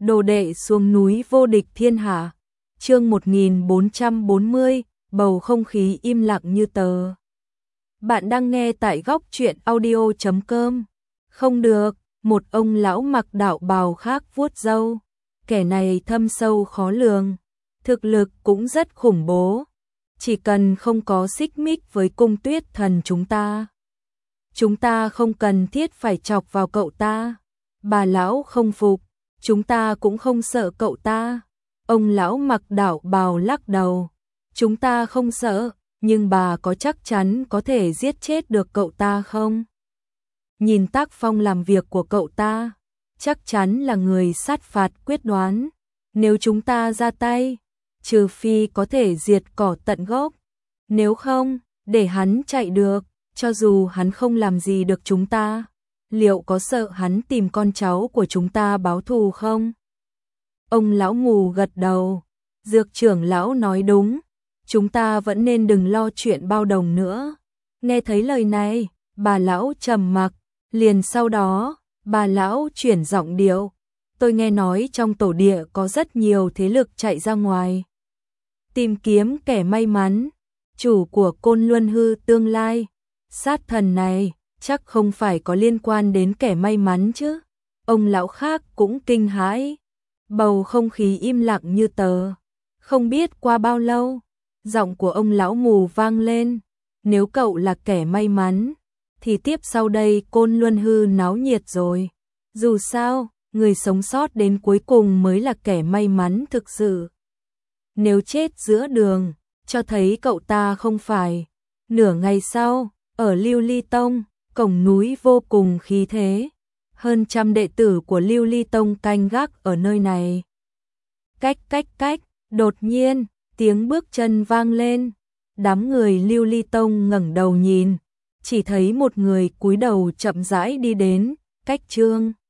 Đồ đệ xuống núi vô địch thiên hạ. Chương 1440, bầu không khí im lặng như tờ. Bạn đang nghe tại góc truyện audio.com. Không được, một ông lão mặc đạo bào khác vuốt râu. Kẻ này thâm sâu khó lường, thực lực cũng rất khủng bố. Chỉ cần không có xích mích với Cung Tuyết Thần chúng ta không cần thiết phải chọc vào cậu ta. Bà lão không phục, chúng ta cũng không sợ cậu ta. Ông lão mặc đạo bào lắc đầu, chúng ta không sợ, nhưng bà có chắc chắn có thể giết chết được cậu ta không? Nhìn tác phong làm việc của cậu ta, chắc chắn là người sát phạt quyết đoán. Nếu chúng ta ra tay, trừ phi có thể diệt cỏ tận gốc, nếu không, để hắn chạy được, cho dù hắn không làm gì được chúng ta, liệu có sợ hắn tìm con cháu của chúng ta báo thù không? Ông lão mù gật đầu, Dược trưởng lão nói đúng, chúng ta vẫn nên đừng lo chuyện bao đồng nữa. Nghe thấy lời này, bà lão trầm mặc, liền sau đó, bà lão chuyển giọng điệu, tôi nghe nói trong tổ địa có rất nhiều thế lực chạy ra ngoài tìm kiếm kẻ may mắn, chủ của Côn Luân Hư tương lai. Sát thần này chắc không phải có liên quan đến kẻ may mắn chứ? Ông lão khác cũng kinh hãi. Bầu không khí im lặng như tờ. Không biết qua bao lâu, giọng của ông lão mù vang lên. Nếu cậu là kẻ may mắn, thì tiếp sau đây Côn Luân Hư náo nhiệt rồi. Dù sao, người sống sót đến cuối cùng mới là kẻ may mắn thực sự. Nếu chết giữa đường, cho thấy cậu ta không phải. Nửa ngày sau, ở Lưu Ly Tông, cổng núi vô cùng khí thế. Hơn 100 đệ tử của Lưu Ly Tông canh gác ở nơi này. Cách, đột nhiên, tiếng bước chân vang lên. Đám người Lưu Ly Tông ngẩng đầu nhìn, chỉ thấy một người cúi đầu chậm rãi đi đến, Cách Trương.